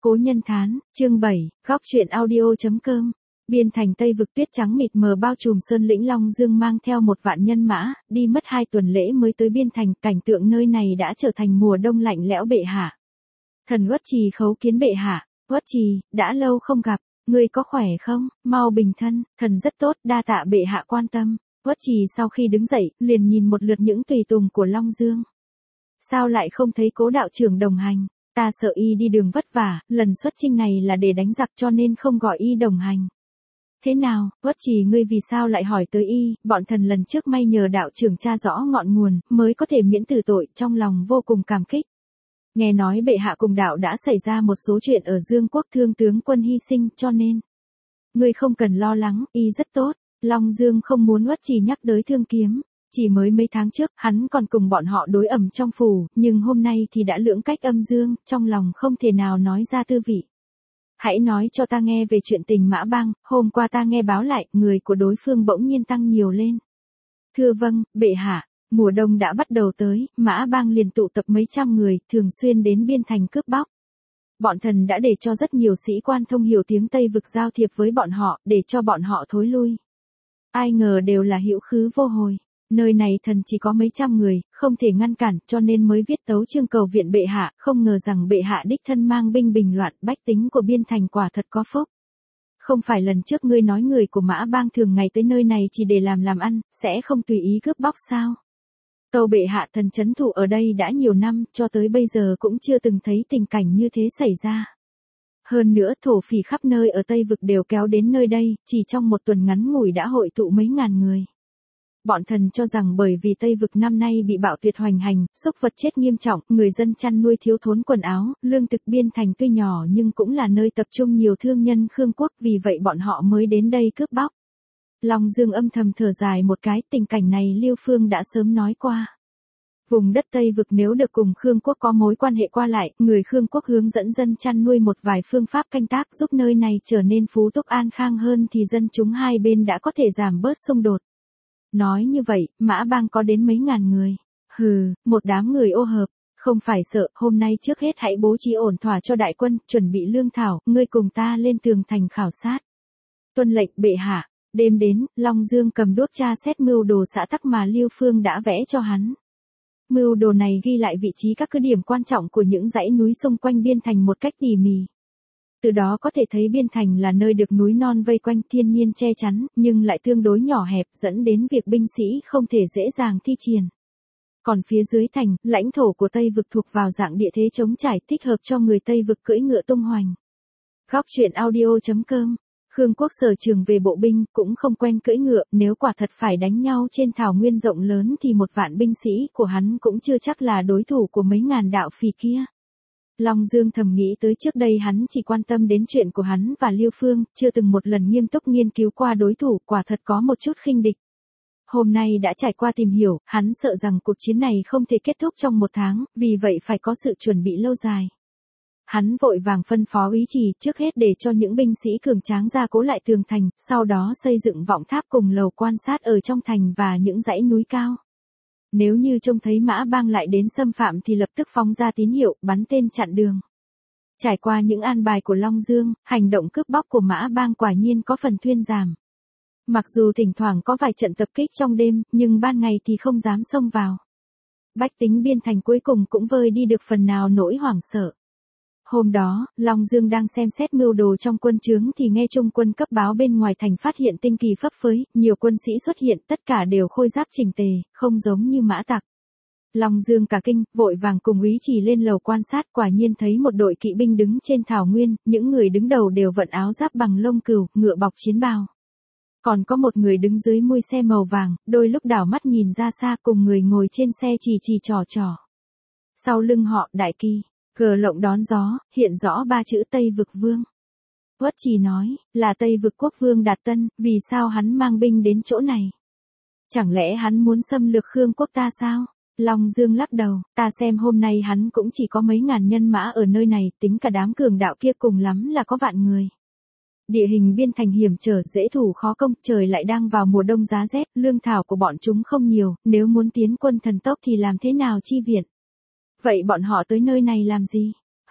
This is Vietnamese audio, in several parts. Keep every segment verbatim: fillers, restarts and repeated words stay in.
Cố Nhân Thán, chương bảy, góc truyện audio.com. Biên thành Tây vực tuyết trắng mịt mờ bao trùm sơn lĩnh Long Dương mang theo một vạn nhân mã, đi mất hai tuần lễ mới tới biên thành, cảnh tượng nơi này đã trở thành mùa đông lạnh lẽo bệ hạ. Thần Uất Trì khấu kiến bệ hạ. Uất Trì, đã lâu không gặp, ngươi có khỏe không, mau bình thân, thần rất tốt, đa tạ bệ hạ quan tâm. Uất Trì sau khi đứng dậy, liền nhìn một lượt những tùy tùng của Long Dương. Sao lại không thấy Cố đạo trưởng đồng hành? Ta sợ y đi đường vất vả, lần xuất chinh này là để đánh giặc cho nên không gọi y đồng hành. Thế nào, Uất Trì ngươi vì sao lại hỏi tới y, bọn thần lần trước may nhờ đạo trưởng tra rõ ngọn nguồn, mới có thể miễn tử tội, trong lòng vô cùng cảm kích. Nghe nói bệ hạ cùng đạo đã xảy ra một số chuyện ở Dương Quốc, thương tướng quân hy sinh, cho nên ngươi không cần lo lắng, y rất tốt. Long Dương không muốn Uất Trì nhắc tới thương kiếm. Chỉ mới mấy tháng trước, hắn còn cùng bọn họ đối ẩm trong phủ, nhưng hôm nay thì đã lưỡng cách âm dương, trong lòng không thể nào nói ra tư vị. Hãy nói cho ta nghe về chuyện tình Mã Bang, hôm qua ta nghe báo lại, người của đối phương bỗng nhiên tăng nhiều lên. Thưa vâng, bệ hạ, mùa đông đã bắt đầu tới, Mã Bang liền tụ tập mấy trăm người, thường xuyên đến biên thành cướp bóc. Bọn thần đã để cho rất nhiều sĩ quan thông hiểu tiếng Tây vực giao thiệp với bọn họ, để cho bọn họ thối lui. Ai ngờ đều là hữu khứ vô hồi. Nơi này thần chỉ có mấy trăm người, không thể ngăn cản, cho nên mới viết tấu chương cầu viện bệ hạ, không ngờ rằng bệ hạ đích thân mang binh bình loạn, bách tính của biên thành quả thật có phúc. Không phải lần trước ngươi nói người của Mã Bang thường ngày tới nơi này chỉ để làm làm ăn, sẽ không tùy ý cướp bóc sao? Tâu bệ hạ, thần trấn thủ ở đây đã nhiều năm, cho tới bây giờ cũng chưa từng thấy tình cảnh như thế xảy ra. Hơn nữa thổ phỉ khắp nơi ở Tây vực đều kéo đến nơi đây, chỉ trong một tuần ngắn ngủi đã hội tụ mấy ngàn người. Bọn thần cho rằng bởi vì Tây vực năm nay bị bạo tuyệt hoành hành, súc vật chết nghiêm trọng, người dân chăn nuôi thiếu thốn quần áo, lương thực biên thành tuy nhỏ nhưng cũng là nơi tập trung nhiều thương nhân Khương quốc, vì vậy bọn họ mới đến đây cướp bóc. Long Dương âm thầm thở dài một cái, tình cảnh này Liêu Phương đã sớm nói qua. Vùng đất Tây vực nếu được cùng Khương quốc có mối quan hệ qua lại, người Khương quốc hướng dẫn dân chăn nuôi một vài phương pháp canh tác giúp nơi này trở nên phú túc an khang hơn thì dân chúng hai bên đã có thể giảm bớt xung đột. Nói như vậy, Mã Bang có đến mấy ngàn người. Hừ, một đám người ô hợp, không phải sợ, hôm nay trước hết hãy bố trí ổn thỏa cho đại quân, chuẩn bị lương thảo, ngươi cùng ta lên tường thành khảo sát. Tuân lệnh bệ hạ. Đêm đến, Long Dương cầm đuốc tra xét mưu đồ xã tắc mà Liêu Phương đã vẽ cho hắn. Mưu đồ này ghi lại vị trí các cứ điểm quan trọng của những dãy núi xung quanh biên thành một cách tỉ mỉ. Từ đó có thể thấy biên thành là nơi được núi non vây quanh, thiên nhiên che chắn, nhưng lại tương đối nhỏ hẹp, dẫn đến việc binh sĩ không thể dễ dàng thi triển. Còn phía dưới thành, lãnh thổ của Tây vực thuộc vào dạng địa thế trống trải, thích hợp cho người Tây vực cưỡi ngựa tung hoành. Góc truyện audio.com. Khương quốc sở trường về bộ binh, cũng không quen cưỡi ngựa, nếu quả thật phải đánh nhau trên thảo nguyên rộng lớn thì một vạn binh sĩ của hắn cũng chưa chắc là đối thủ của mấy ngàn đạo phì kia. Long Dương thầm nghĩ tới trước đây hắn chỉ quan tâm đến chuyện của hắn và Liêu Phương, chưa từng một lần nghiêm túc nghiên cứu qua đối thủ, quả thật có một chút khinh địch. Hôm nay đã trải qua tìm hiểu, hắn sợ rằng cuộc chiến này không thể kết thúc trong một tháng, vì vậy phải có sự chuẩn bị lâu dài. Hắn vội vàng phân phó úy trì trước hết để cho những binh sĩ cường tráng gia cố lại tường thành, sau đó xây dựng vọng tháp cùng lầu quan sát ở trong thành và những dãy núi cao. Nếu như trông thấy Mã Bang lại đến xâm phạm thì lập tức phóng ra tín hiệu, bắn tên chặn đường. Trải qua những an bài của Long Dương, hành động cướp bóc của Mã Bang quả nhiên có phần thuyên giảm. Mặc dù thỉnh thoảng có vài trận tập kích trong đêm, nhưng ban ngày thì không dám xông vào. Bách tính biên thành cuối cùng cũng vơi đi được phần nào nỗi hoảng sợ. Hôm đó, Long Dương đang xem xét mưu đồ trong quân trướng thì nghe trung quân cấp báo bên ngoài thành phát hiện tinh kỳ phấp phới, nhiều quân sĩ xuất hiện, tất cả đều khôi giáp chỉnh tề, không giống như mã tặc. Long Dương cả kinh, vội vàng cùng úy trì lên lầu quan sát, quả nhiên thấy một đội kỵ binh đứng trên thảo nguyên, những người đứng đầu đều vận áo giáp bằng lông cừu, ngựa bọc chiến bào. Còn có một người đứng dưới mui xe màu vàng, đôi lúc đảo mắt nhìn ra xa, cùng người ngồi trên xe chì chì trò trò. Sau lưng họ, đại kỳ cờ lộng đón gió, hiện rõ ba chữ Tây vực vương. Uất Trì nói, là Tây vực quốc vương Đạt Tân, vì sao hắn mang binh đến chỗ này? Chẳng lẽ hắn muốn xâm lược Khương quốc ta sao? Long Dương lắc đầu, ta xem hôm nay hắn cũng chỉ có mấy ngàn nhân mã ở nơi này, tính cả đám cường đạo kia cùng lắm là có vạn người. Địa hình biên thành hiểm trở, dễ thủ khó công, trời lại đang vào mùa đông giá rét, lương thảo của bọn chúng không nhiều, nếu muốn tiến quân thần tốc thì làm thế nào chi viện? Vậy bọn họ tới nơi này làm gì?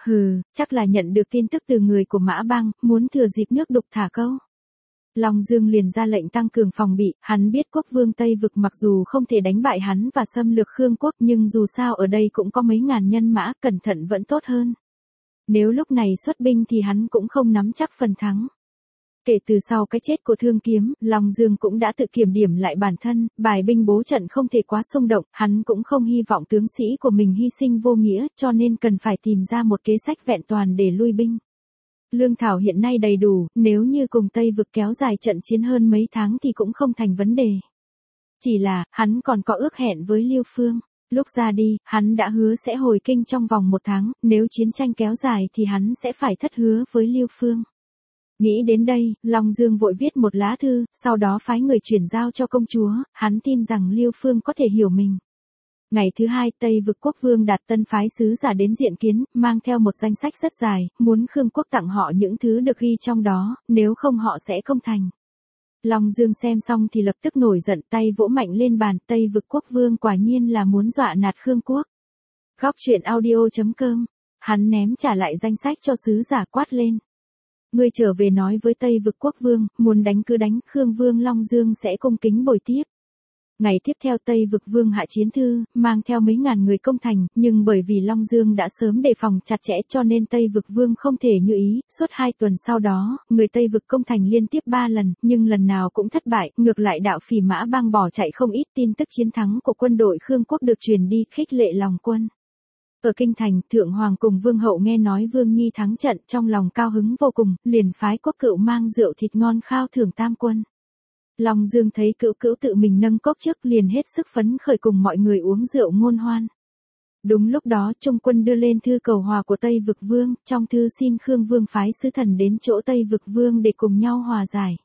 Hừ, chắc là nhận được tin tức từ người của Mã Bang, muốn thừa dịp nước đục thả câu. Long Dương liền ra lệnh tăng cường phòng bị, hắn biết quốc vương Tây Vực mặc dù không thể đánh bại hắn và xâm lược Khương quốc nhưng dù sao ở đây cũng có mấy ngàn nhân mã, cẩn thận vẫn tốt hơn. Nếu lúc này xuất binh thì hắn cũng không nắm chắc phần thắng. Kể từ sau cái chết của Thương Kiếm, Long Dương cũng đã tự kiểm điểm lại bản thân, bài binh bố trận không thể quá xung động, hắn cũng không hy vọng tướng sĩ của mình hy sinh vô nghĩa, cho nên cần phải tìm ra một kế sách vẹn toàn để lui binh. Lương thảo hiện nay đầy đủ, nếu như cùng Tây Vực kéo dài trận chiến hơn mấy tháng thì cũng không thành vấn đề. Chỉ là, hắn còn có ước hẹn với Liêu Phương. Lúc ra đi, hắn đã hứa sẽ hồi kinh trong vòng một tháng, nếu chiến tranh kéo dài thì hắn sẽ phải thất hứa với Liêu Phương. Nghĩ đến đây, Long Dương vội viết một lá thư, sau đó phái người chuyển giao cho công chúa, hắn tin rằng Liêu Phương có thể hiểu mình. Ngày thứ hai, Tây Vực quốc vương Đạt Tân phái sứ giả đến diện kiến, mang theo một danh sách rất dài, muốn Khương quốc tặng họ những thứ được ghi trong đó, nếu không họ sẽ công thành. Long Dương xem xong thì lập tức nổi giận, tay vỗ mạnh lên bàn, Tây Vực quốc vương quả nhiên là muốn dọa nạt Khương quốc. Góc truyện audio chấm com, hắn ném trả lại danh sách cho sứ giả quát lên. Ngươi trở về nói với Tây Vực quốc vương, muốn đánh cứ đánh, Khương vương Long Dương sẽ cung kính bồi tiếp. Ngày tiếp theo Tây Vực vương hạ chiến thư, mang theo mấy ngàn người công thành, nhưng bởi vì Long Dương đã sớm đề phòng chặt chẽ cho nên Tây Vực vương không thể như ý, suốt hai tuần sau đó, người Tây Vực công thành liên tiếp ba lần, nhưng lần nào cũng thất bại, ngược lại đạo Phỉ Mã Bang bỏ chạy không ít, tin tức chiến thắng của quân đội Khương quốc được truyền đi, khích lệ lòng quân. Ở kinh thành, Thượng Hoàng cùng Vương hậu nghe nói Vương Nhi thắng trận, trong lòng cao hứng vô cùng, liền phái Quốc Cựu mang rượu thịt ngon khao thưởng tam quân. Long Dương thấy Cựu Cựu tự mình nâng cốc trước liền hết sức phấn khởi cùng mọi người uống rượu ngôn hoan. Đúng lúc đó Trung quân đưa lên thư cầu hòa của Tây Vực Vương, trong thư xin Khương Vương phái sứ thần đến chỗ Tây Vực Vương để cùng nhau hòa giải.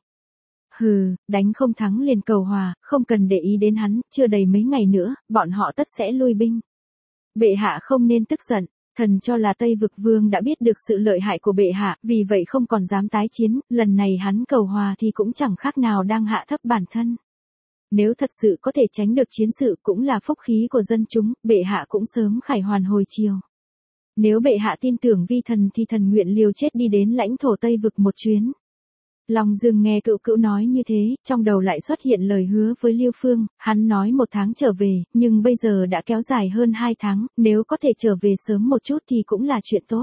Hừ, đánh không thắng liền cầu hòa, không cần để ý đến hắn, chưa đầy mấy ngày nữa, bọn họ tất sẽ lui binh. Bệ hạ không nên tức giận, thần cho là Tây Vực Vương đã biết được sự lợi hại của bệ hạ, vì vậy không còn dám tái chiến, lần này hắn cầu hòa thì cũng chẳng khác nào đang hạ thấp bản thân. Nếu thật sự có thể tránh được chiến sự cũng là phúc khí của dân chúng, bệ hạ cũng sớm khải hoàn hồi chiều. Nếu bệ hạ tin tưởng vi thần thì thần nguyện liều chết đi đến lãnh thổ Tây Vực một chuyến. Long Dương nghe Cựu Cựu nói như thế, trong đầu lại xuất hiện lời hứa với Liêu Phương, hắn nói một tháng trở về, nhưng bây giờ đã kéo dài hơn hai tháng, nếu có thể trở về sớm một chút thì cũng là chuyện tốt.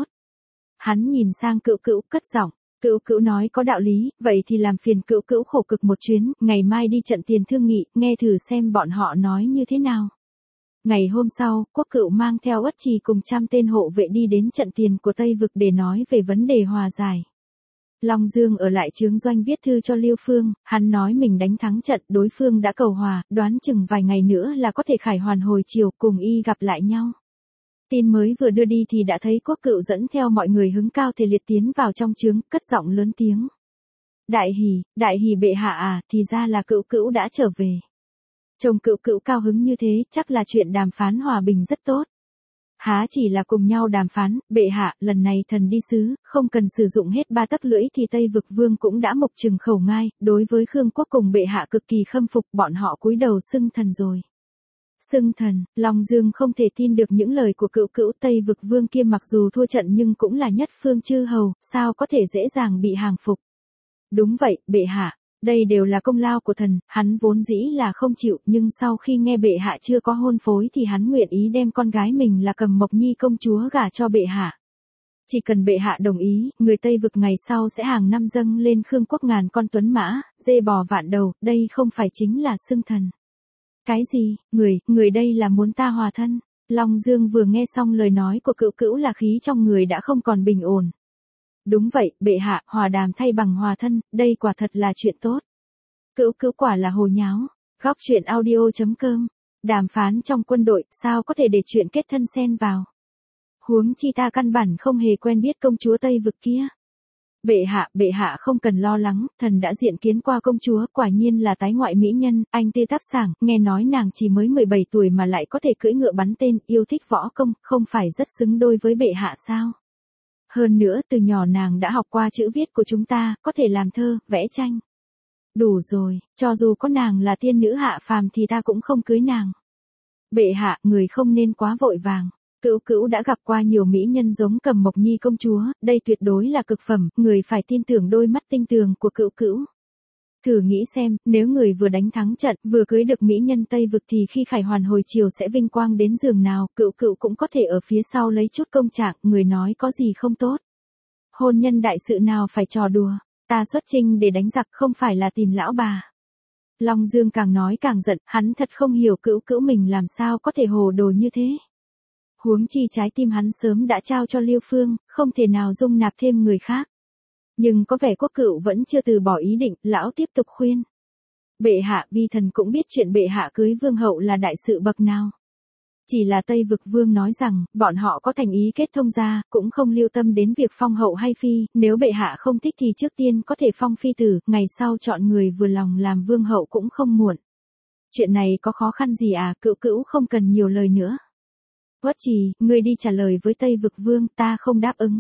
Hắn nhìn sang Cựu Cựu, cất giọng, Cựu Cựu nói có đạo lý, vậy thì làm phiền Cựu Cựu khổ cực một chuyến, ngày mai đi trận tiền thương nghị, nghe thử xem bọn họ nói như thế nào. Ngày hôm sau, Quốc Cựu mang theo Uất Trì cùng trăm tên hộ vệ đi đến trận tiền của Tây Vực để nói về vấn đề hòa giải. Long Dương ở lại trướng doanh viết thư cho Liêu Phương, hắn nói mình đánh thắng trận, đối phương đã cầu hòa, đoán chừng vài ngày nữa là có thể khải hoàn hồi chiều, cùng y gặp lại nhau. Tin mới vừa đưa đi thì đã thấy Quốc Cựu dẫn theo mọi người hứng cao thể liệt tiến vào trong trướng, cất giọng lớn tiếng. Đại hỉ, đại hỉ bệ hạ à, thì ra là Cựu Cựu đã trở về. Chồng Cựu Cựu cao hứng như thế, chắc là chuyện đàm phán hòa bình rất tốt. Há chỉ là cùng nhau đàm phán, bệ hạ, lần này thần đi sứ, không cần sử dụng hết ba tấc lưỡi thì Tây Vực Vương cũng đã mục trừng khẩu ngai, đối với Khương quốc cùng bệ hạ cực kỳ khâm phục, bọn họ cúi đầu xưng thần rồi. Xưng thần, Long Dương không thể tin được những lời của Cựu Cựu, Tây Vực Vương kia mặc dù thua trận nhưng cũng là nhất phương chư hầu, sao có thể dễ dàng bị hàng phục. Đúng vậy, bệ hạ. Đây đều là công lao của thần, hắn vốn dĩ là không chịu, nhưng sau khi nghe bệ hạ chưa có hôn phối thì hắn nguyện ý đem con gái mình là Cầm Mộc Nhi công chúa gả cho bệ hạ. Chỉ cần bệ hạ đồng ý, người Tây Vực ngày sau sẽ hàng năm dâng lên Khương quốc ngàn con tuấn mã, dê bò vạn đầu, đây không phải chính là xưng thần. Cái gì, người, người đây là muốn ta hòa thân. Long Dương vừa nghe xong lời nói của Cựu Cựu là khí trong người đã không còn bình ổn. Đúng vậy, bệ hạ, hòa đàm thay bằng hòa thân, đây quả thật là chuyện tốt. Cựu Cựu quả là hồ nháo. Góc truyện audio chấm com. Đàm phán trong quân đội, sao có thể để chuyện kết thân xen vào. Huống chi ta căn bản không hề quen biết công chúa Tây Vực kia. Bệ hạ, bệ hạ không cần lo lắng, thần đã diện kiến qua công chúa, quả nhiên là tái ngoại mỹ nhân, anh tê tác sảng, nghe nói nàng chỉ mới mười bảy tuổi mà lại có thể cưỡi ngựa bắn tên, yêu thích võ công, không phải rất xứng đôi với bệ hạ sao. Hơn nữa từ nhỏ nàng đã học qua chữ viết của chúng ta, có thể làm thơ, vẽ tranh. Đủ rồi, cho dù có nàng là tiên nữ hạ phàm thì ta cũng không cưới nàng. Bệ hạ, người không nên quá vội vàng. Cữu Cữu đã gặp qua nhiều mỹ nhân giống Cầm Mộc Nhi công chúa, đây tuyệt đối là cực phẩm, người phải tin tưởng đôi mắt tinh tường của Cữu Cữu. Thử nghĩ xem, nếu người vừa đánh thắng trận, vừa cưới được mỹ nhân Tây Vực thì khi khải hoàn hồi chiều sẽ vinh quang đến giường nào, Cữu Cữu cũng có thể ở phía sau lấy chút công trạng, người nói có gì không tốt. Hôn nhân đại sự nào phải trò đùa, ta xuất chinh để đánh giặc không phải là tìm lão bà. Long Dương càng nói càng giận, hắn thật không hiểu Cữu Cữu mình làm sao có thể hồ đồ như thế. Huống chi trái tim hắn sớm đã trao cho Liêu Phương, không thể nào dung nạp thêm người khác. Nhưng có vẻ Quốc Cựu vẫn chưa từ bỏ ý định, lão tiếp tục khuyên. Bệ hạ, vi thần cũng biết chuyện bệ hạ cưới vương hậu là đại sự bậc nào. Chỉ là Tây Vực Vương nói rằng, bọn họ có thành ý kết thông gia, cũng không lưu tâm đến việc phong hậu hay phi, nếu bệ hạ không thích thì trước tiên có thể phong phi tử, ngày sau chọn người vừa lòng làm vương hậu cũng không muộn. Chuyện này có khó khăn gì à, Cữu Cữu không cần nhiều lời nữa. Uất Trì, ngươi đi trả lời với Tây Vực Vương, ta không đáp ứng.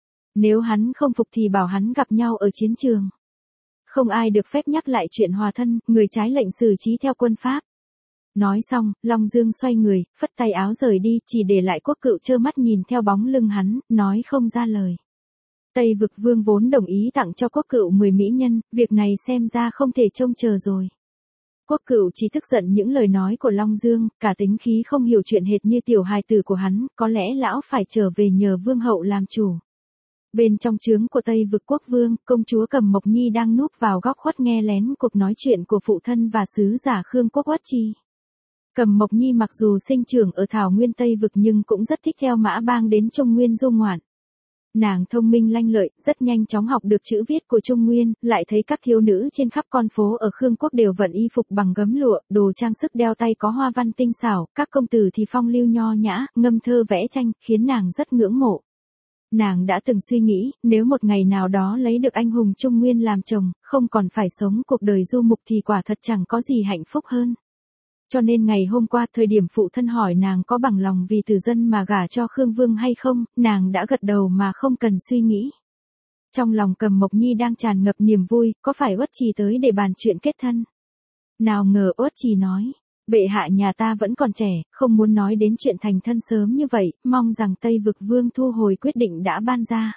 Nếu hắn không phục thì bảo hắn gặp nhau ở chiến trường. Không ai được phép nhắc lại chuyện hòa thân, người trái lệnh xử trí theo quân pháp. Nói xong, Long Dương xoay người, phất tay áo rời đi, chỉ để lại Quốc Cựu trơ mắt nhìn theo bóng lưng hắn, nói không ra lời. Tây Vực Vương vốn đồng ý tặng cho Quốc Cựu mười mỹ nhân, việc này xem ra không thể trông chờ rồi. Quốc Cựu chỉ tức giận những lời nói của Long Dương, cả tính khí không hiểu chuyện hệt như tiểu hài tử của hắn, có lẽ lão phải trở về nhờ vương hậu làm chủ. Bên trong trướng của Tây Vực Quốc Vương, công chúa Cầm Mộc Nhi đang núp vào góc khuất nghe lén cuộc nói chuyện của phụ thân và sứ giả Khương Quốc Uất Trì. Cầm Mộc Nhi mặc dù sinh trưởng ở Thảo Nguyên Tây Vực nhưng cũng rất thích theo Mã Bang đến Trung Nguyên du ngoạn. Nàng thông minh lanh lợi, rất nhanh chóng học được chữ viết của Trung Nguyên, lại thấy các thiếu nữ trên khắp con phố ở Khương Quốc đều vận y phục bằng gấm lụa, đồ trang sức đeo tay có hoa văn tinh xảo, các công tử thì phong lưu nho nhã, ngâm thơ vẽ tranh, khiến nàng rất ngưỡng mộ. Nàng đã từng suy nghĩ, nếu một ngày nào đó lấy được anh hùng Trung Nguyên làm chồng, không còn phải sống cuộc đời du mục thì quả thật chẳng có gì hạnh phúc hơn. Cho nên ngày hôm qua thời điểm phụ thân hỏi nàng có bằng lòng vì tử dân mà gả cho Khương Vương hay không, nàng đã gật đầu mà không cần suy nghĩ. Trong lòng Cầm Mộc Nhi đang tràn ngập niềm vui, có phải Uất Trì tới để bàn chuyện kết thân? Nào ngờ Uất Trì nói, bệ hạ nhà ta vẫn còn trẻ, không muốn nói đến chuyện thành thân sớm như vậy, mong rằng Tây Vực Vương thu hồi quyết định đã ban ra.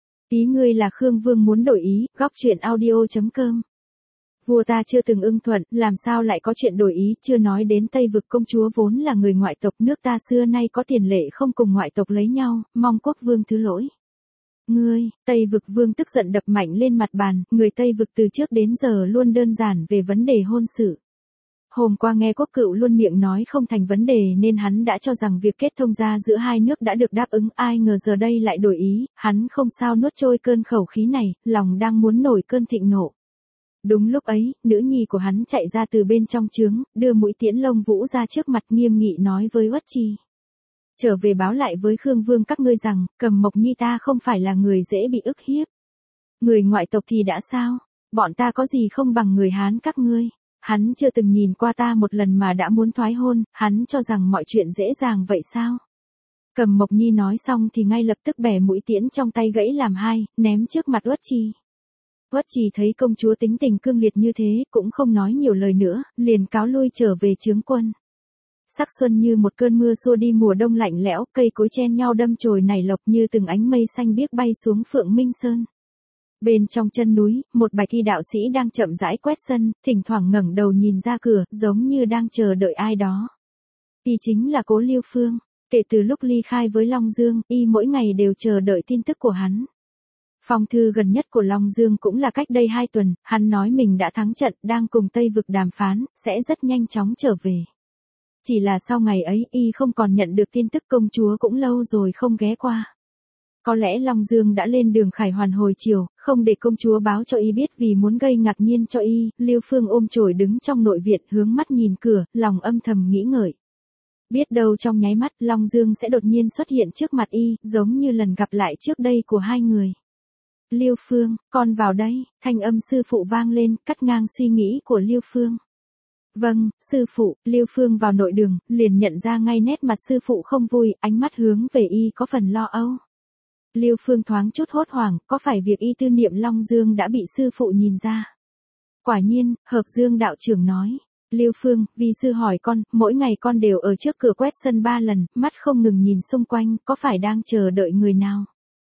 Ý ngươi là Khương Vương muốn đổi ý, góc truyện audio chấm com. Vua ta chưa từng ưng thuận, làm sao lại có chuyện đổi ý, chưa nói đến Tây Vực công chúa vốn là người ngoại tộc, nước ta xưa nay có tiền lệ không cùng ngoại tộc lấy nhau, mong quốc vương thứ lỗi. Ngươi, Tây Vực Vương tức giận đập mạnh lên mặt bàn, người Tây Vực từ trước đến giờ luôn đơn giản về vấn đề hôn sự. Hôm qua nghe Quốc Cựu luôn miệng nói không thành vấn đề nên hắn đã cho rằng việc kết thông gia giữa hai nước đã được đáp ứng, ai ngờ giờ đây lại đổi ý, hắn không sao nuốt trôi cơn khẩu khí này, lòng đang muốn nổi cơn thịnh nộ. Đúng lúc ấy, nữ nhi của hắn chạy ra từ bên trong trướng, đưa mũi tiễn lông vũ ra trước mặt nghiêm nghị nói với Uất Trì. Trở về báo lại với Khương Vương các ngươi rằng, Cầm Mộc Nhi ta không phải là người dễ bị ức hiếp. Người ngoại tộc thì đã sao? Bọn ta có gì không bằng người Hán các ngươi? Hắn chưa từng nhìn qua ta một lần mà đã muốn thoái hôn, hắn cho rằng mọi chuyện dễ dàng vậy sao? Cầm Mộc Nhi nói xong thì ngay lập tức bẻ mũi tiễn trong tay gãy làm hai, ném trước mặt Uất Trì. Uất Trì thấy công chúa tính tình cương liệt như thế, cũng không nói nhiều lời nữa, liền cáo lui trở về trướng quân. Sắc xuân như một cơn mưa xua đi mùa đông lạnh lẽo, cây cối chen nhau đâm chồi nảy lộc như từng ánh mây xanh biếc bay xuống Phượng Minh Sơn. Bên trong chân núi, một bạch y đạo sĩ đang chậm rãi quét sân, thỉnh thoảng ngẩng đầu nhìn ra cửa, giống như đang chờ đợi ai đó. Y chính là Cố Liêu Phương. Kể từ lúc ly khai với Long Dương, y mỗi ngày đều chờ đợi tin tức của hắn. Phong thư gần nhất của Long Dương cũng là cách đây hai tuần, hắn nói mình đã thắng trận, đang cùng Tây Vực đàm phán, sẽ rất nhanh chóng trở về. Chỉ là sau ngày ấy, y không còn nhận được tin tức, công chúa cũng lâu rồi không ghé qua. Có lẽ Long Dương đã lên đường khải hoàn hồi chiều, không để công chúa báo cho y biết vì muốn gây ngạc nhiên cho y, Liêu Phương ôm chổi đứng trong nội viện hướng mắt nhìn cửa, lòng âm thầm nghĩ ngợi. Biết đâu trong nháy mắt Long Dương sẽ đột nhiên xuất hiện trước mặt y, giống như lần gặp lại trước đây của hai người. Liêu Phương, con vào đây, thanh âm sư phụ vang lên, cắt ngang suy nghĩ của Liêu Phương. Vâng, sư phụ. Liêu Phương vào nội đường, liền nhận ra ngay nét mặt sư phụ không vui, ánh mắt hướng về y có phần lo âu. Liêu Phương thoáng chút hốt hoảng, có phải việc y tư niệm Long Dương đã bị sư phụ nhìn ra? Quả nhiên, Hợp Dương đạo trưởng nói, Lưu Phương, vi sư hỏi con, mỗi ngày con đều ở trước cửa quét sân ba lần, mắt không ngừng nhìn xung quanh, có phải đang chờ đợi người nào?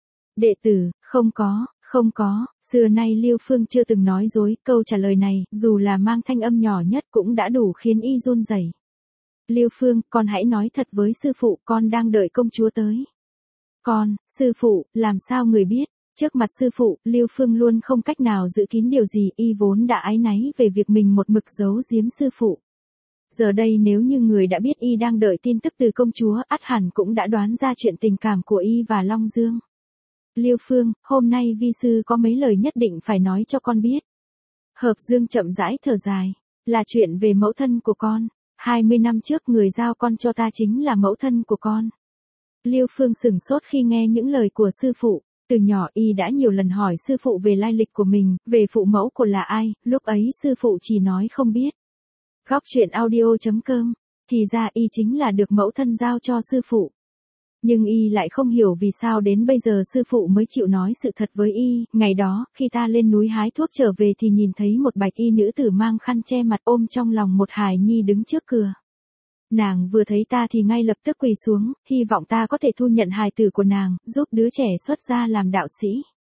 Đệ tử, không có, không có, xưa nay Lưu Phương chưa từng nói dối, câu trả lời này, dù là mang thanh âm nhỏ nhất cũng đã đủ khiến y run rẩy. Lưu Phương, con hãy nói thật với sư phụ, con đang đợi công chúa tới. Con, sư phụ, làm sao người biết? Trước mặt sư phụ, Lưu Phương luôn không cách nào giữ kín điều gì, y vốn đã áy náy về việc mình một mực giấu giếm sư phụ. Giờ đây nếu như người đã biết y đang đợi tin tức từ công chúa, ắt hẳn cũng đã đoán ra chuyện tình cảm của y và Long Dương. Lưu Phương, hôm nay vi sư có mấy lời nhất định phải nói cho con biết. Hợp Dương chậm rãi thở dài, là chuyện về mẫu thân của con. hai mươi năm trước người giao con cho ta chính là mẫu thân của con. Lưu Phương sửng sốt khi nghe những lời của sư phụ. Từ nhỏ y đã nhiều lần hỏi sư phụ về lai lịch của mình, về phụ mẫu của là ai, lúc ấy sư phụ chỉ nói không biết. Góc truyện audio chấm com, thì ra y chính là được mẫu thân giao cho sư phụ. Nhưng y lại không hiểu vì sao đến bây giờ sư phụ mới chịu nói sự thật với y. Ngày đó, khi ta lên núi hái thuốc trở về thì nhìn thấy một bạch y nữ tử mang khăn che mặt ôm trong lòng một hài nhi đứng trước cửa. Nàng vừa thấy ta thì ngay lập tức quỳ xuống, hy vọng ta có thể thu nhận hài tử của nàng, giúp đứa trẻ xuất gia làm đạo sĩ.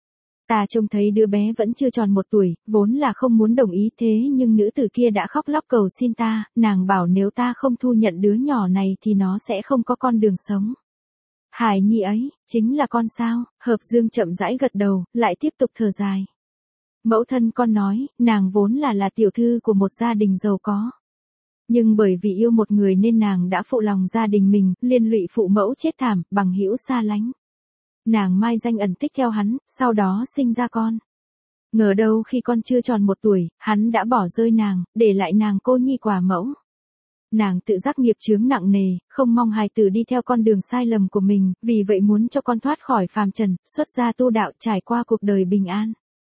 Ta trông thấy đứa bé vẫn chưa tròn một tuổi, vốn là không muốn đồng ý thế nhưng nữ tử kia đã khóc lóc cầu xin ta, nàng bảo nếu ta không thu nhận đứa nhỏ này thì nó sẽ không có con đường sống. Hài nhi ấy, chính là con sao? Hợp Dương chậm rãi gật đầu, lại tiếp tục thở dài. Mẫu thân con nói, nàng vốn là là tiểu thư của một gia đình giàu có. Nhưng bởi vì yêu một người nên nàng đã phụ lòng gia đình mình, liên lụy phụ mẫu chết thảm, bằng hữu xa lánh. Nàng mai danh ẩn tích theo hắn, sau đó sinh ra con. Ngờ đâu khi con chưa tròn một tuổi, hắn đã bỏ rơi nàng, để lại nàng cô nhi quả mẫu. Nàng tự giác nghiệp chướng nặng nề, không mong hài tử đi theo con đường sai lầm của mình, vì vậy muốn cho con thoát khỏi phàm trần, xuất gia tu đạo trải qua cuộc đời bình an.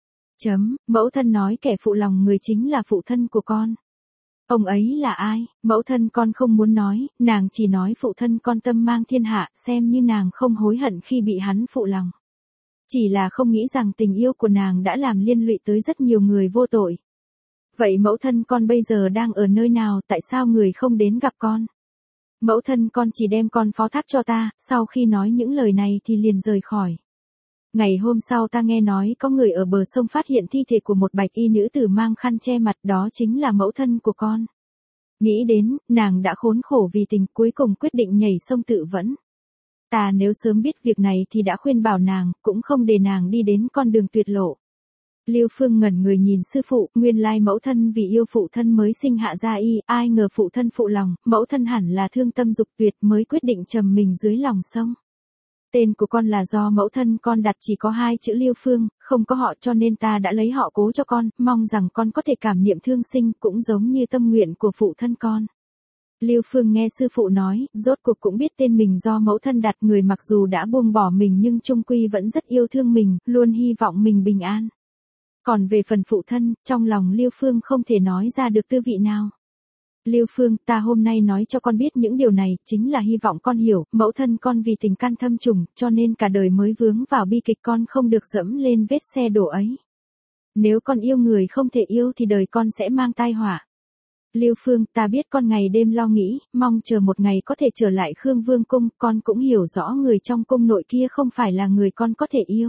Chấm, mẫu thân nói kẻ phụ lòng người chính là phụ thân của con. Ông ấy là ai? Mẫu thân con không muốn nói, nàng chỉ nói phụ thân con tâm mang thiên hạ, xem như nàng không hối hận khi bị hắn phụ lòng. Chỉ là không nghĩ rằng tình yêu của nàng đã làm liên lụy tới rất nhiều người vô tội. Vậy mẫu thân con bây giờ đang ở nơi nào, tại sao người không đến gặp con? Mẫu thân con chỉ đem con phó thác cho ta, sau khi nói những lời này thì liền rời khỏi. Ngày hôm sau ta nghe nói có người ở bờ sông phát hiện thi thể của một bạch y nữ tử mang khăn che mặt, đó chính là mẫu thân của con. Nghĩ đến, nàng đã khốn khổ vì tình, cuối cùng quyết định nhảy sông tự vẫn. Ta nếu sớm biết việc này thì đã khuyên bảo nàng, cũng không để nàng đi đến con đường tuyệt lộ. Lưu Phương ngẩn người nhìn sư phụ, nguyên lai mẫu thân vì yêu phụ thân mới sinh hạ ra y, ai ngờ phụ thân phụ lòng, mẫu thân hẳn là thương tâm dục tuyệt mới quyết định trầm mình dưới lòng sông. Tên của con là do mẫu thân con đặt, chỉ có hai chữ Lưu Phương, không có họ cho nên ta đã lấy họ cố cho con, mong rằng con có thể cảm niệm thương sinh cũng giống như tâm nguyện của phụ thân con. Lưu Phương nghe sư phụ nói, rốt cuộc cũng biết tên mình do mẫu thân đặt, người mặc dù đã buông bỏ mình nhưng chung quy vẫn rất yêu thương mình, luôn hy vọng mình bình an. Còn về phần phụ thân, trong lòng Lưu Phương không thể nói ra được tư vị nào. Lưu Phương, ta hôm nay nói cho con biết những điều này, chính là hy vọng con hiểu, mẫu thân con vì tình căn thâm trùng, cho nên cả đời mới vướng vào bi kịch, con không được dẫm lên vết xe đổ ấy. Nếu con yêu người không thể yêu thì đời con sẽ mang tai họa. Lưu Phương, ta biết con ngày đêm lo nghĩ, mong chờ một ngày có thể trở lại Khương Vương cung, con cũng hiểu rõ người trong cung nội kia không phải là người con có thể yêu.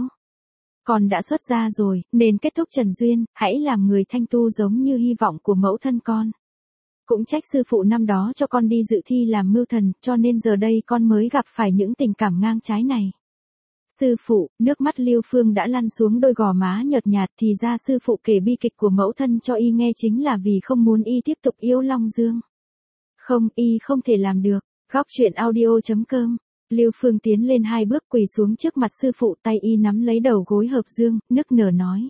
Con đã xuất gia rồi, nên kết thúc trần duyên, hãy làm người thanh tu giống như hy vọng của mẫu thân con. Cũng trách sư phụ năm đó cho con đi dự thi làm mưu thần, cho nên giờ đây con mới gặp phải những tình cảm ngang trái này. Sư phụ, nước mắt Lưu Phương đã lăn xuống đôi gò má nhợt nhạt, thì ra sư phụ kể bi kịch của mẫu thân cho y nghe chính là vì không muốn y tiếp tục yêu Long Dương. Không, y không thể làm được. Góc truyện audio chấm com. Lưu Phương tiến lên hai bước quỳ xuống trước mặt sư phụ, tay y nắm lấy đầu gối Hợp Dương, nức nở nói.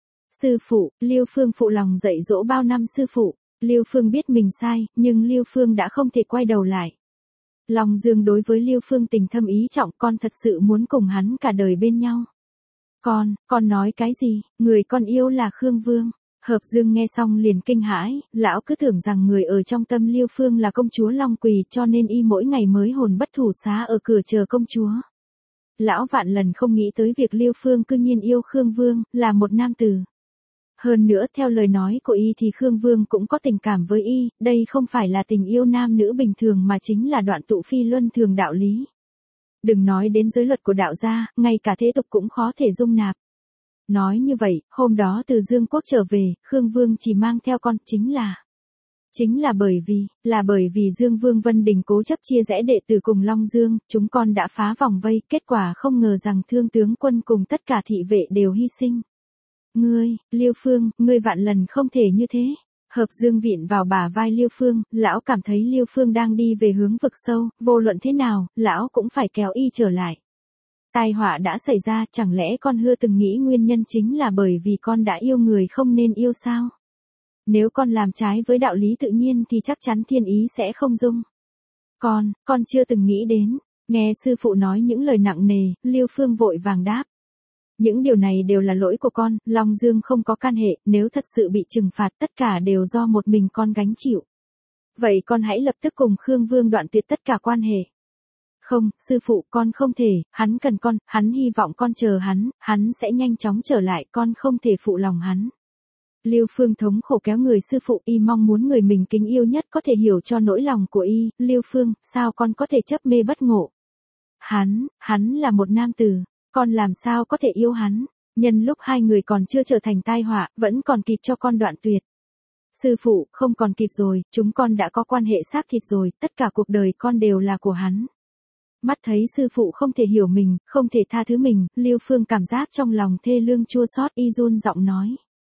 Sư phụ, Lưu Phương phụ lòng dạy dỗ bao năm sư phụ. Lưu Phương biết mình sai, nhưng Lưu Phương đã không thể quay đầu lại. Long Dương đối với Lưu Phương tình thâm ý trọng, con thật sự muốn cùng hắn cả đời bên nhau. Con, con nói cái gì, người con yêu là Khương Vương. Hợp Dương nghe xong liền kinh hãi, lão cứ tưởng rằng người ở trong tâm Lưu Phương là công chúa Long Quỳ, cho nên y mỗi ngày mới hồn bất thủ xá ở cửa chờ công chúa. Lão vạn lần không nghĩ tới việc Lưu Phương cư nhiên yêu Khương Vương, là một nam tử. Hơn nữa theo lời nói của y thì Khương Vương cũng có tình cảm với y, đây không phải là tình yêu nam nữ bình thường mà chính là đoạn tụ phi luân thường đạo lý. Đừng nói đến giới luật của đạo gia, ngay cả thế tục cũng khó thể dung nạp. Nói như vậy, hôm đó từ Dương Quốc trở về, Khương Vương chỉ mang theo con, chính là... Chính là bởi vì, là bởi vì Dương Vương Vân Đình cố chấp chia rẽ đệ tử cùng Long Dương, chúng con đã phá vòng vây, kết quả không ngờ rằng Thương tướng quân cùng tất cả thị vệ đều hy sinh. Ngươi, Liêu Phương, ngươi vạn lần không thể như thế. Hợp Dương vịn vào bả vai Liêu Phương, lão cảm thấy Liêu Phương đang đi về hướng vực sâu, vô luận thế nào, lão cũng phải kéo y trở lại. Tai họa đã xảy ra, chẳng lẽ con hưa từng nghĩ nguyên nhân chính là bởi vì con đã yêu người không nên yêu sao? Nếu con làm trái với đạo lý tự nhiên thì chắc chắn thiên ý sẽ không dung. Con, con chưa từng nghĩ đến. Nghe sư phụ nói những lời nặng nề, Liêu Phương vội vàng đáp. Những điều này đều là lỗi của con, Long Dương không có can hệ, nếu thật sự bị trừng phạt tất cả đều do một mình con gánh chịu. Vậy con hãy lập tức cùng Khương Vương đoạn tuyệt tất cả quan hệ. Không, sư phụ, con không thể, hắn cần con, hắn hy vọng con chờ hắn, hắn sẽ nhanh chóng trở lại, con không thể phụ lòng hắn. Liêu Phương thống khổ kéo người sư phụ, y mong muốn người mình kính yêu nhất có thể hiểu cho nỗi lòng của y. Liêu Phương, sao con có thể chấp mê bất ngộ? Hắn, hắn là một nam tử, con làm sao có thể yêu hắn? Nhân lúc hai người còn chưa trở thành tai họa, vẫn còn kịp cho con đoạn tuyệt. Sư phụ, không còn kịp rồi, chúng con đã có quan hệ xác thịt rồi, tất cả cuộc đời con đều là của hắn. Mắt thấy sư phụ không thể hiểu mình, không thể tha thứ mình, Liêu Phương cảm giác trong lòng thê lương chua xót, y run giọng nói.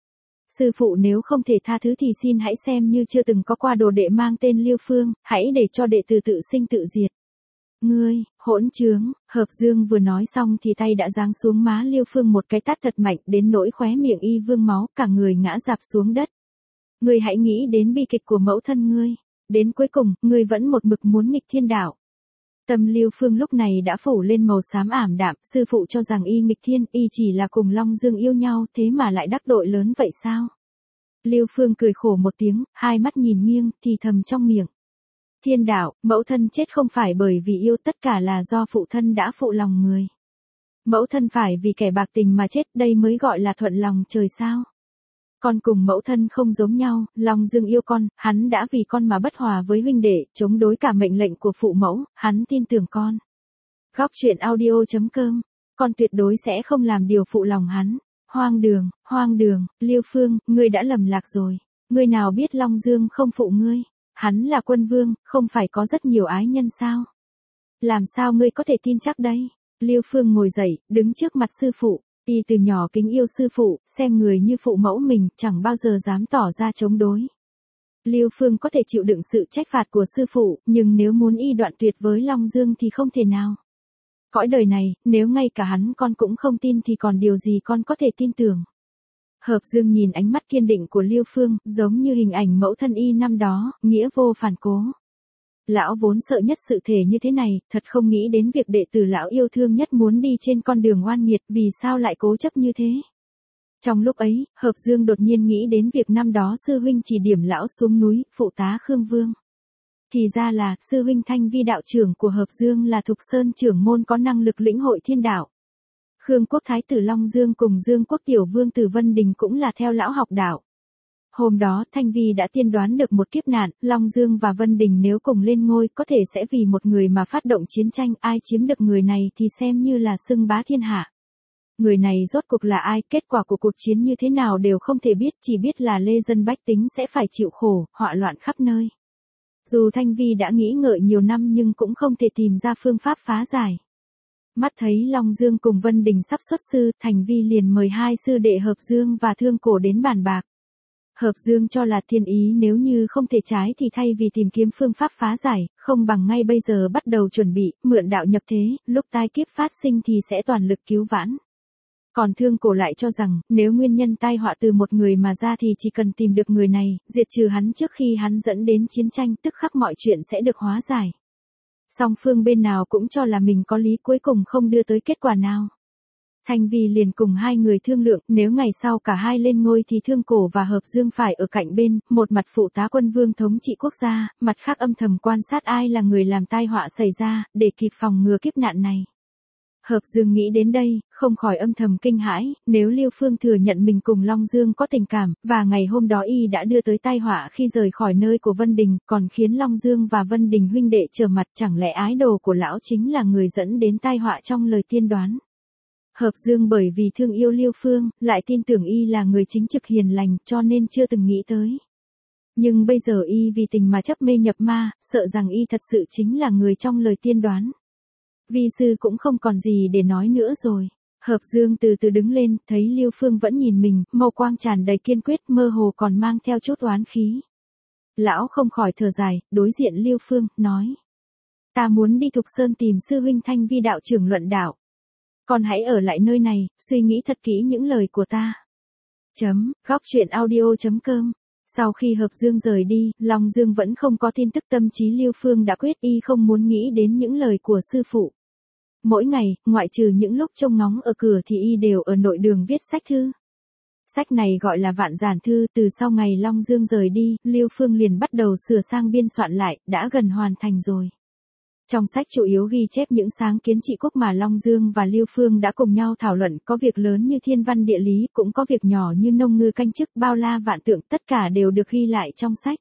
Sư phụ nếu không thể tha thứ thì xin hãy xem như chưa từng có qua đồ đệ mang tên Liêu Phương, hãy để cho đệ tử tự sinh tự diệt. Ngươi, hỗn trướng, Hợp Dương vừa nói xong thì tay đã giáng xuống má Liêu Phương một cái tát thật mạnh đến nỗi khóe miệng y vương máu, cả người ngã rạp xuống đất. Ngươi hãy nghĩ đến bi kịch của mẫu thân ngươi, đến cuối cùng, ngươi vẫn một mực muốn nghịch thiên đạo. Tâm Liêu Phương lúc này đã phủ lên màu xám ảm đạm, sư phụ cho rằng y nghịch thiên, y chỉ là cùng Long Dương yêu nhau, thế mà lại đắc tội lớn vậy sao? Liêu Phương cười khổ một tiếng, hai mắt nhìn nghiêng, thì thầm trong miệng. Thiên đạo, mẫu thân chết không phải bởi vì yêu, tất cả là do phụ thân đã phụ lòng người. Mẫu thân phải vì kẻ bạc tình mà chết, đây mới gọi là thuận lòng trời sao? Con cùng mẫu thân không giống nhau, Long Dương yêu con, hắn đã vì con mà bất hòa với huynh đệ, chống đối cả mệnh lệnh của phụ mẫu, hắn tin tưởng con. Góc truyện audio chấm com, con tuyệt đối sẽ không làm điều phụ lòng hắn. Hoang đường, hoang đường, Liêu Phương, ngươi đã lầm lạc rồi. Ngươi nào biết Long Dương không phụ ngươi, hắn là quân vương, không phải có rất nhiều ái nhân sao? Làm sao ngươi có thể tin chắc đây? Liêu Phương ngồi dậy, đứng trước mặt sư phụ. Y từ nhỏ kính yêu sư phụ, xem người như phụ mẫu mình, chẳng bao giờ dám tỏ ra chống đối. Liêu Phương có thể chịu đựng sự trách phạt của sư phụ, nhưng nếu muốn y đoạn tuyệt với Long Dương thì không thể nào. Cõi đời này, nếu ngay cả hắn con cũng không tin thì còn điều gì con có thể tin tưởng. Hợp Dương nhìn ánh mắt kiên định của Liêu Phương, giống như hình ảnh mẫu thân y năm đó, nghĩa vô phản cố. Lão vốn sợ nhất sự thể như thế này, thật không nghĩ đến việc đệ tử lão yêu thương nhất muốn đi trên con đường oan nghiệt, vì sao lại cố chấp như thế. Trong lúc ấy, Hợp Dương đột nhiên nghĩ đến việc năm đó sư huynh chỉ điểm lão xuống núi, phụ tá Khương Vương. Thì ra là, sư huynh Thanh Vi đạo trưởng của Hợp Dương là Thục Sơn trưởng môn có năng lực lĩnh hội thiên đạo. Khương Quốc Thái tử Long Dương cùng Dương Quốc Tiểu Vương Tử Vân Đình cũng là theo lão học đạo. Hôm đó Thanh Vi đã tiên đoán được một kiếp nạn, Long Dương và Vân Đình nếu cùng lên ngôi có thể sẽ vì một người mà phát động chiến tranh, ai chiếm được người này thì xem như là xưng bá thiên hạ. Người này rốt cuộc là ai, kết quả của cuộc chiến như thế nào đều không thể biết, chỉ biết là lê dân bách tính sẽ phải chịu khổ, họa loạn khắp nơi. Dù Thanh Vi đã nghĩ ngợi nhiều năm nhưng cũng không thể tìm ra phương pháp phá giải. Mắt thấy Long Dương cùng Vân Đình sắp xuất sư, Thanh Vi liền mời hai sư đệ Hợp Dương và Thương Cổ đến bàn bạc. Hợp Dương cho là thiên ý nếu như không thể trái thì thay vì tìm kiếm phương pháp phá giải, không bằng ngay bây giờ bắt đầu chuẩn bị, mượn đạo nhập thế, lúc tai kiếp phát sinh thì sẽ toàn lực cứu vãn. Còn Thương Cổ lại cho rằng, nếu nguyên nhân tai họa từ một người mà ra thì chỉ cần tìm được người này, diệt trừ hắn trước khi hắn dẫn đến chiến tranh, tức khắc mọi chuyện sẽ được hóa giải. Song phương bên nào cũng cho là mình có lý, cuối cùng không đưa tới kết quả nào. Thanh Vi liền cùng hai người thương lượng, nếu ngày sau cả hai lên ngôi thì Thương Cổ và Hợp Dương phải ở cạnh bên, một mặt phụ tá quân vương thống trị quốc gia, mặt khác âm thầm quan sát ai là người làm tai họa xảy ra, để kịp phòng ngừa kiếp nạn này. Hợp Dương nghĩ đến đây, không khỏi âm thầm kinh hãi, nếu Liêu Phương thừa nhận mình cùng Long Dương có tình cảm, và ngày hôm đó y đã đưa tới tai họa khi rời khỏi nơi của Vân Đình, còn khiến Long Dương và Vân Đình huynh đệ trở mặt, chẳng lẽ ái đồ của lão chính là người dẫn đến tai họa trong lời tiên đoán. Hợp Dương bởi vì thương yêu Liêu Phương, lại tin tưởng y là người chính trực hiền lành, cho nên chưa từng nghĩ tới. Nhưng bây giờ y vì tình mà chấp mê nhập ma, sợ rằng y thật sự chính là người trong lời tiên đoán. Vi sư cũng không còn gì để nói nữa rồi. Hợp Dương từ từ đứng lên, thấy Liêu Phương vẫn nhìn mình, mâu quang tràn đầy kiên quyết, mơ hồ còn mang theo chút oán khí. Lão không khỏi thở dài, đối diện Liêu Phương, nói. Ta muốn đi Thục Sơn tìm sư huynh Thanh Vi đạo trưởng luận đạo. Con hãy ở lại nơi này, suy nghĩ thật kỹ những lời của ta. Chấm, góc truyện audio chấm com. Sau khi Hợp Dương rời đi, Long Dương vẫn không có tin tức, tâm trí Liêu Phương đã quyết y không muốn nghĩ đến những lời của sư phụ. Mỗi ngày, ngoại trừ những lúc trông ngóng ở cửa thì y đều ở nội đường viết sách thư. Sách này gọi là Vạn Giản Thư, từ sau ngày Long Dương rời đi, Liêu Phương liền bắt đầu sửa sang biên soạn lại, đã gần hoàn thành rồi. Trong sách chủ yếu ghi chép những sáng kiến trị quốc mà Long Dương và Liêu Phương đã cùng nhau thảo luận, có việc lớn như thiên văn địa lý, cũng có việc nhỏ như nông ngư canh chức, bao la vạn tượng, tất cả đều được ghi lại trong sách.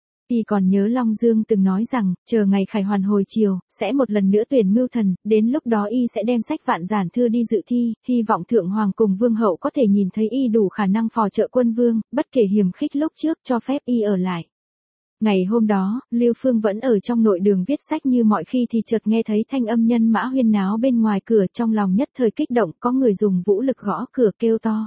Y còn nhớ Long Dương từng nói rằng, chờ ngày khải hoàn hồi chiều, sẽ một lần nữa tuyển mưu thần, đến lúc đó y sẽ đem sách Vạn Giản Thư đi dự thi, hy vọng Thượng Hoàng cùng Vương hậu có thể nhìn thấy y đủ khả năng phò trợ quân vương, bất kể hiềm khích lúc trước cho phép y ở lại. Ngày hôm đó, Liêu Phương vẫn ở trong nội đường viết sách như mọi khi thì chợt nghe thấy thanh âm nhân mã huyên náo bên ngoài cửa, trong lòng nhất thời kích động, có người dùng vũ lực gõ cửa kêu to.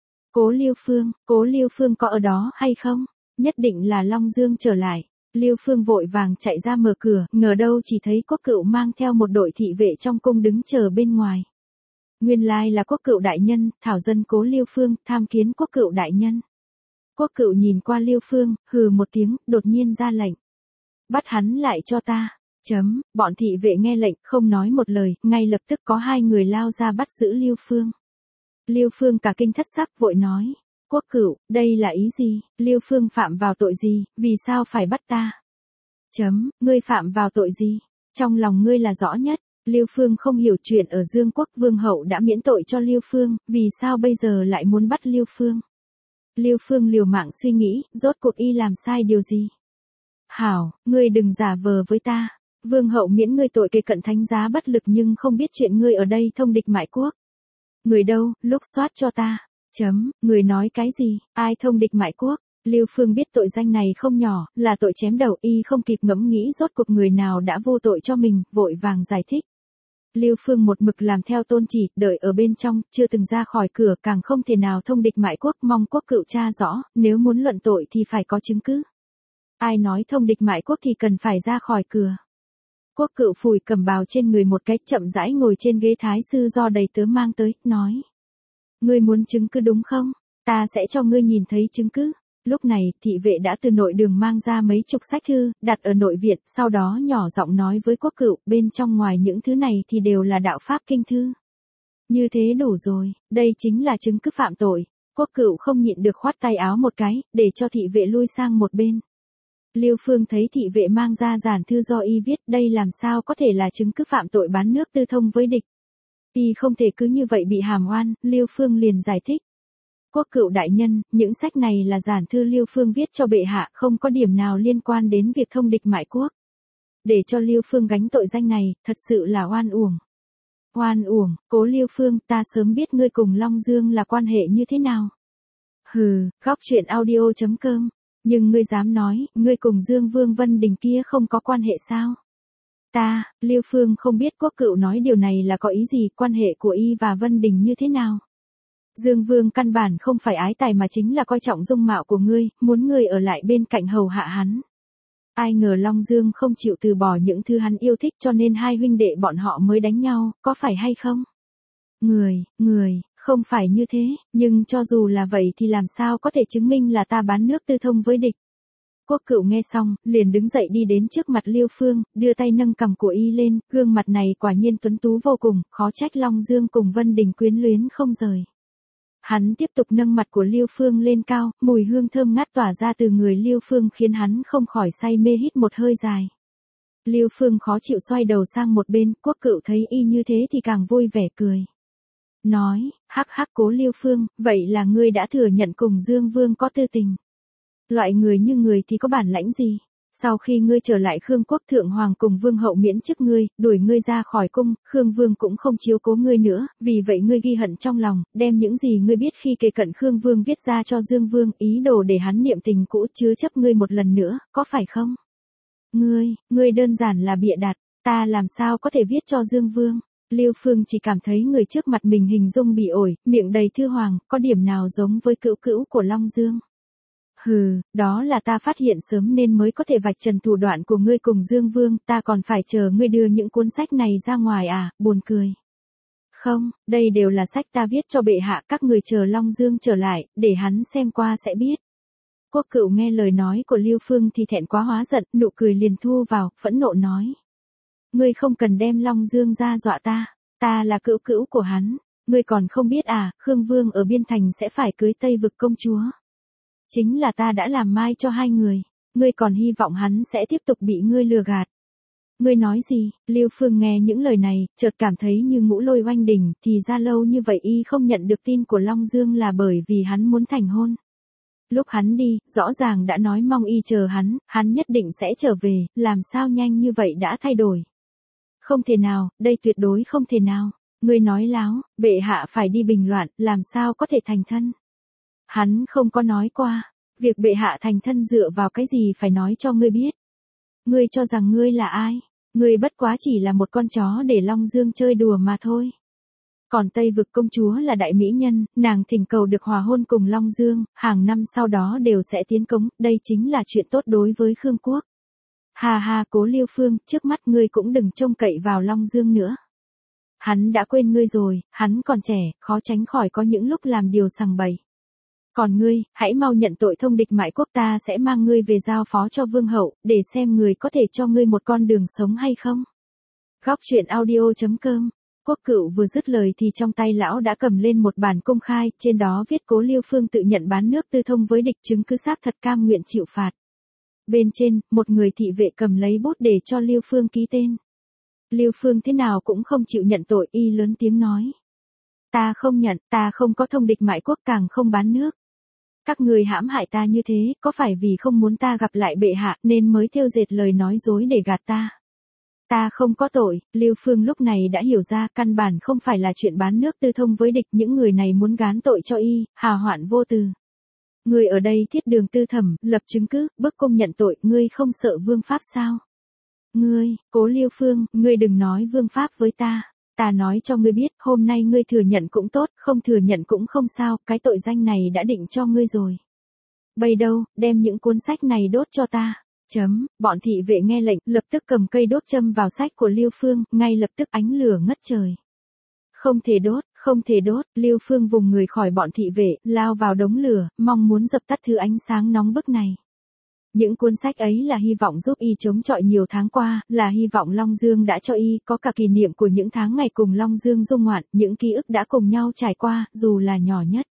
Cố Liêu Phương, cố Liêu Phương có ở đó hay không? Nhất định là Long Dương trở lại. Liêu Phương vội vàng chạy ra mở cửa, ngờ đâu chỉ thấy Quốc Cựu mang theo một đội thị vệ trong cung đứng chờ bên ngoài. Nguyên lai là Quốc Cựu đại nhân, thảo dân Cố Liêu Phương, tham kiến Quốc Cựu đại nhân. Quốc Cựu nhìn qua Liêu Phương, hừ một tiếng, đột nhiên ra lệnh. Bắt hắn lại cho ta. Chấm, bọn thị vệ nghe lệnh, không nói một lời, ngay lập tức có hai người lao ra bắt giữ Liêu Phương. Liêu Phương cả kinh thất sắc, vội nói. Quốc Cựu, đây là ý gì? Liêu Phương phạm vào tội gì, vì sao phải bắt ta? Chấm, ngươi phạm vào tội gì? Trong lòng ngươi là rõ nhất. Liêu Phương không hiểu chuyện ở Dương Quốc, Vương hậu đã miễn tội cho Liêu Phương, vì sao bây giờ lại muốn bắt Liêu Phương? Liêu Phương liều mạng suy nghĩ, rốt cuộc y làm sai điều gì? Hảo, ngươi đừng giả vờ với ta. Vương hậu miễn ngươi tội kê cận thánh giá bất lực, nhưng không biết chuyện ngươi ở đây thông địch mại quốc. Người đâu, lúc soát cho ta. Chấm, người nói cái gì, ai thông địch mại quốc? Liêu Phương biết tội danh này không nhỏ, là tội chém đầu, y không kịp ngẫm nghĩ rốt cuộc người nào đã vô tội cho mình, vội vàng giải thích. Liêu Phương một mực làm theo tôn chỉ, đợi ở bên trong, chưa từng ra khỏi cửa, càng không thể nào thông địch mại quốc, mong Quốc Cựu tra rõ, nếu muốn luận tội thì phải có chứng cứ. Ai nói thông địch mại quốc thì cần phải ra khỏi cửa. Quốc Cựu phủi cầm bào trên người một cái, chậm rãi ngồi trên ghế thái sư do đầy tớ mang tới, nói. Ngươi muốn chứng cứ đúng không? Ta sẽ cho ngươi nhìn thấy chứng cứ. Lúc này, thị vệ đã từ nội đường mang ra mấy chục sách thư, đặt ở nội viện, sau đó nhỏ giọng nói với Quốc Cựu, bên trong ngoài những thứ này thì đều là đạo pháp kinh thư. Như thế đủ rồi, đây chính là chứng cứ phạm tội. Quốc Cựu không nhịn được khoát tay áo một cái, để cho thị vệ lui sang một bên. Liêu Phương thấy thị vệ mang ra giản thư do y viết, đây làm sao có thể là chứng cứ phạm tội bán nước tư thông với địch. Y không thể cứ như vậy bị hàm oan, Liêu Phương liền giải thích. Quốc Cựu đại nhân, những sách này là giản thư Liêu Phương viết cho bệ hạ, không có điểm nào liên quan đến việc thông địch mại quốc. Để cho Liêu Phương gánh tội danh này, thật sự là oan uổng. Oan uổng, Cố Liêu Phương, ta sớm biết ngươi cùng Long Dương là quan hệ như thế nào. Hừ, góc truyện audio chấm com. Nhưng ngươi dám nói, ngươi cùng Dương Vương Vân Đình kia không có quan hệ sao? Ta, Liêu Phương không biết Quốc Cựu nói điều này là có ý gì, quan hệ của y và Vân Đình như thế nào? Dương Vương căn bản không phải ái tài mà chính là coi trọng dung mạo của ngươi, muốn ngươi ở lại bên cạnh hầu hạ hắn. Ai ngờ Long Dương không chịu từ bỏ những thứ hắn yêu thích, cho nên hai huynh đệ bọn họ mới đánh nhau, có phải hay không? Người, người, không phải như thế, nhưng cho dù là vậy thì làm sao có thể chứng minh là ta bán nước tư thông với địch. Quốc Cựu nghe xong, liền đứng dậy đi đến trước mặt Liêu Phương, đưa tay nâng cằm của y lên, gương mặt này quả nhiên tuấn tú vô cùng, khó trách Long Dương cùng Vân Đình quyến luyến không rời. Hắn tiếp tục nâng mặt của Liêu Phương lên cao, mùi hương thơm ngát tỏa ra từ người Liêu Phương khiến hắn không khỏi say mê hít một hơi dài. Lưu Phương khó chịu xoay đầu sang một bên, Quốc Cựu thấy y như thế thì càng vui vẻ cười. Nói, hắc hắc Cố Lưu Phương, vậy là ngươi đã thừa nhận cùng Dương Vương có tư tình. Loại người như người thì có bản lãnh gì? Sau khi ngươi trở lại Khương Quốc Thượng Hoàng cùng Vương hậu miễn chức ngươi, đuổi ngươi ra khỏi cung, Khương Vương cũng không chiếu cố ngươi nữa, vì vậy ngươi ghi hận trong lòng, đem những gì ngươi biết khi kề cận Khương Vương viết ra cho Dương Vương, ý đồ để hắn niệm tình cũ chứa chấp ngươi một lần nữa, có phải không? Ngươi, ngươi đơn giản là bịa đặt, ta làm sao có thể viết cho Dương Vương? Lưu Phương chỉ cảm thấy người trước mặt mình hình dung bị ổi, miệng đầy thư hoàng, có điểm nào giống với cữu cữu của Long Dương. Hừ, đó là ta phát hiện sớm nên mới có thể vạch trần thủ đoạn của ngươi cùng Dương Vương, ta còn phải chờ ngươi đưa những cuốn sách này ra ngoài à, buồn cười. Không, đây đều là sách ta viết cho bệ hạ, các người chờ Long Dương trở lại, để hắn xem qua sẽ biết. Quốc Cựu nghe lời nói của Lưu Phương thì thẹn quá hóa giận, nụ cười liền thu vào, phẫn nộ nói. Ngươi không cần đem Long Dương ra dọa ta, ta là cữu cữu của hắn, ngươi còn không biết à, Khương Vương ở Biên Thành sẽ phải cưới Tây Vực công chúa. Chính là ta đã làm mai cho hai người, ngươi còn hy vọng hắn sẽ tiếp tục bị ngươi lừa gạt. Ngươi nói gì? Lưu Phương nghe những lời này, chợt cảm thấy như ngũ lôi oanh đỉnh, thì ra lâu như vậy y không nhận được tin của Long Dương là bởi vì hắn muốn thành hôn. Lúc hắn đi, rõ ràng đã nói mong y chờ hắn, hắn nhất định sẽ trở về, làm sao nhanh như vậy đã thay đổi. Không thể nào, đây tuyệt đối không thể nào. Ngươi nói láo, bệ hạ phải đi bình loạn, làm sao có thể thành thân. Hắn không có nói qua, việc bệ hạ thành thân dựa vào cái gì phải nói cho ngươi biết. Ngươi cho rằng ngươi là ai? Ngươi bất quá chỉ là một con chó để Long Dương chơi đùa mà thôi. Còn Tây Vực công chúa là đại mỹ nhân, nàng thỉnh cầu được hòa hôn cùng Long Dương, hàng năm sau đó đều sẽ tiến cống, đây chính là chuyện tốt đối với Khương Quốc. Hà hà Cố Lưu Phương, trước mắt ngươi cũng đừng trông cậy vào Long Dương nữa. Hắn đã quên ngươi rồi, hắn còn trẻ, khó tránh khỏi có những lúc làm điều sằng bậy. Còn ngươi, hãy mau nhận tội thông địch mại quốc, ta sẽ mang ngươi về giao phó cho Vương hậu, để xem người có thể cho ngươi một con đường sống hay không. Góc truyện audio chấm com. Quốc Cựu vừa dứt lời thì trong tay lão đã cầm lên một bản công khai, trên đó viết Cố Lưu Phương tự nhận bán nước tư thông với địch, chứng cứ xác thật, cam nguyện chịu phạt. Bên trên, một người thị vệ cầm lấy bút để cho Lưu Phương ký tên. Lưu Phương thế nào cũng không chịu nhận tội, y lớn tiếng nói. Ta không nhận, ta không có thông địch mại quốc, càng không bán nước. Các người hãm hại ta như thế, có phải vì không muốn ta gặp lại bệ hạ nên mới thêu dệt lời nói dối để gạt ta? Ta không có tội. Lưu Phương lúc này đã hiểu ra, căn bản không phải là chuyện bán nước tư thông với địch, những người này muốn gán tội cho y, hào hoạn vô từ. Người ở đây thiết đường tư thẩm, lập chứng cứ, bức cung nhận tội, ngươi không sợ vương pháp sao? Ngươi, Cố Lưu Phương, ngươi đừng nói vương pháp với ta. Ta nói cho ngươi biết, hôm nay ngươi thừa nhận cũng tốt, không thừa nhận cũng không sao, cái tội danh này đã định cho ngươi rồi. Bây đâu, đem những cuốn sách này đốt cho ta. Chấm, bọn thị vệ nghe lệnh, lập tức cầm cây đốt châm vào sách của Lưu Phương, ngay lập tức ánh lửa ngất trời. Không thể đốt, không thể đốt, Lưu Phương vùng người khỏi bọn thị vệ, lao vào đống lửa, mong muốn dập tắt thứ ánh sáng nóng bức này. Những cuốn sách ấy là hy vọng giúp y chống chọi nhiều tháng qua, là hy vọng Long Dương đã cho y, có cả kỷ niệm của những tháng ngày cùng Long Dương dung ngoạn, những ký ức đã cùng nhau trải qua, dù là nhỏ nhất.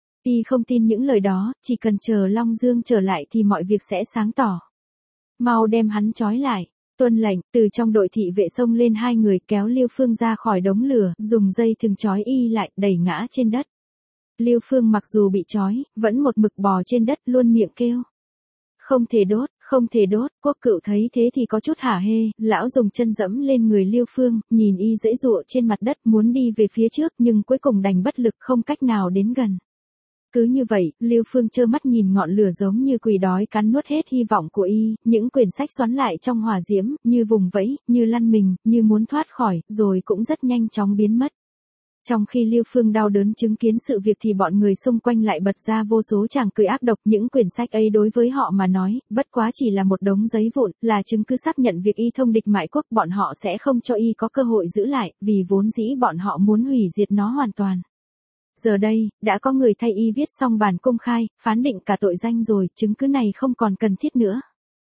Y không tin những lời đó, chỉ cần chờ Long Dương trở lại thì mọi việc sẽ sáng tỏ. Mau đem hắn trói lại. Tuân lệnh, từ trong đội thị vệ xông lên hai người kéo Lưu Phương ra khỏi đống lửa, dùng dây thừng trói y lại, đẩy ngã trên đất. Lưu Phương mặc dù bị trói, vẫn một mực bò trên đất, luôn miệng kêu. Không thể đốt, không thể đốt. Quốc Cựu thấy thế thì có chút hả hê, lão dùng chân dẫm lên người Lưu Phương, nhìn y giãy giụa trên mặt đất, muốn đi về phía trước nhưng cuối cùng đành bất lực, không cách nào đến gần. Cứ như vậy, Lưu Phương trơ mắt nhìn ngọn lửa giống như quỷ đói cắn nuốt hết hy vọng của y, những quyển sách xoắn lại trong hỏa diễm, như vùng vẫy, như lăn mình, như muốn thoát khỏi, rồi cũng rất nhanh chóng biến mất. Trong khi Lưu Phương đau đớn chứng kiến sự việc thì bọn người xung quanh lại bật ra vô số tràng cười ác độc, những quyển sách ấy đối với họ mà nói, bất quá chỉ là một đống giấy vụn, là chứng cứ xác nhận việc y thông địch mại quốc, bọn họ sẽ không cho y có cơ hội giữ lại, vì vốn dĩ bọn họ muốn hủy diệt nó hoàn toàn. Giờ đây, đã có người thay y viết xong bản công khai, phán định cả tội danh rồi, chứng cứ này không còn cần thiết nữa.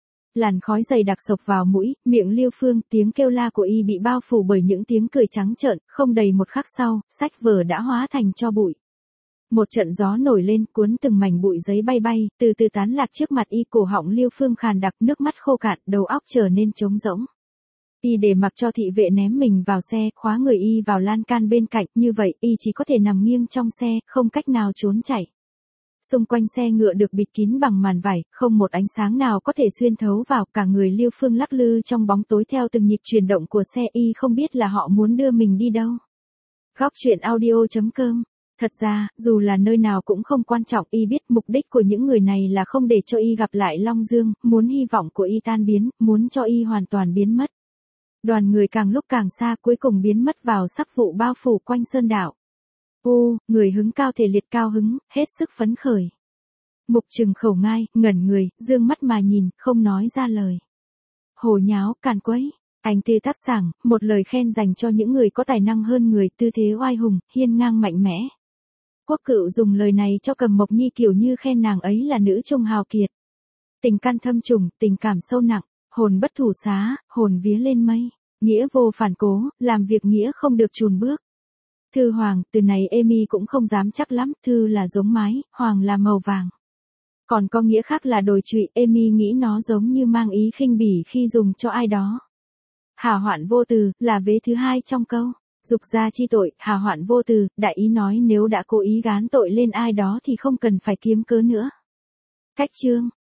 Làn khói dày đặc sộc vào mũi, miệng Lưu Phương, tiếng kêu la của y bị bao phủ bởi những tiếng cười trắng trợn, không đầy một khắc sau, sách vở đã hóa thành tro bụi. Một trận gió nổi lên, cuốn từng mảnh bụi giấy bay bay, từ từ tán lạc trước mặt y, cổ họng Lưu Phương khàn đặc, nước mắt khô cạn, đầu óc trở nên trống rỗng. Y để mặc cho thị vệ ném mình vào xe, khóa người y vào lan can bên cạnh, như vậy y chỉ có thể nằm nghiêng trong xe, không cách nào trốn chạy. Xung quanh xe ngựa được bịt kín bằng màn vải, không một ánh sáng nào có thể xuyên thấu vào, cả người Lưu Phương lắc lư trong bóng tối theo từng nhịp chuyển động của xe, y không biết là họ muốn đưa mình đi đâu. Góc truyện audio chấm com. Thật ra, dù là nơi nào cũng không quan trọng, y biết mục đích của những người này là không để cho y gặp lại Long Dương, muốn hy vọng của y tan biến, muốn cho y hoàn toàn biến mất. Đoàn người càng lúc càng xa, cuối cùng biến mất vào sắc vụ bao phủ quanh sơn đảo. U, người hứng cao thể liệt cao hứng, hết sức phấn khởi. Mục Trừng khẩu ngai, ngẩn người, dương mắt mà nhìn, không nói ra lời. Hồ nháo, càn quấy. Anh tê tác sảng, một lời khen dành cho những người có tài năng hơn người, tư thế oai hùng, hiên ngang mạnh mẽ. Quốc Cựu dùng lời này cho Cầm Mộc Nhi kiểu như khen nàng ấy là nữ trung hào kiệt. Tình căn thâm trùng, tình cảm sâu nặng, hồn bất thủ xá, hồn vía lên mây, nghĩa vô phản cố, làm việc nghĩa không được chùn bước. Thư hoàng, từ này Amy cũng không dám chắc lắm, thư là giống mái, hoàng là màu vàng. Còn có nghĩa khác là đồi trụy, Amy nghĩ nó giống như mang ý khinh bỉ khi dùng cho ai đó. Hào hoạn vô từ, là vế thứ hai trong câu. Dục gia chi tội, hào hoạn vô từ, đại ý nói nếu đã cố ý gán tội lên ai đó thì không cần phải kiếm cớ nữa. Cách chương.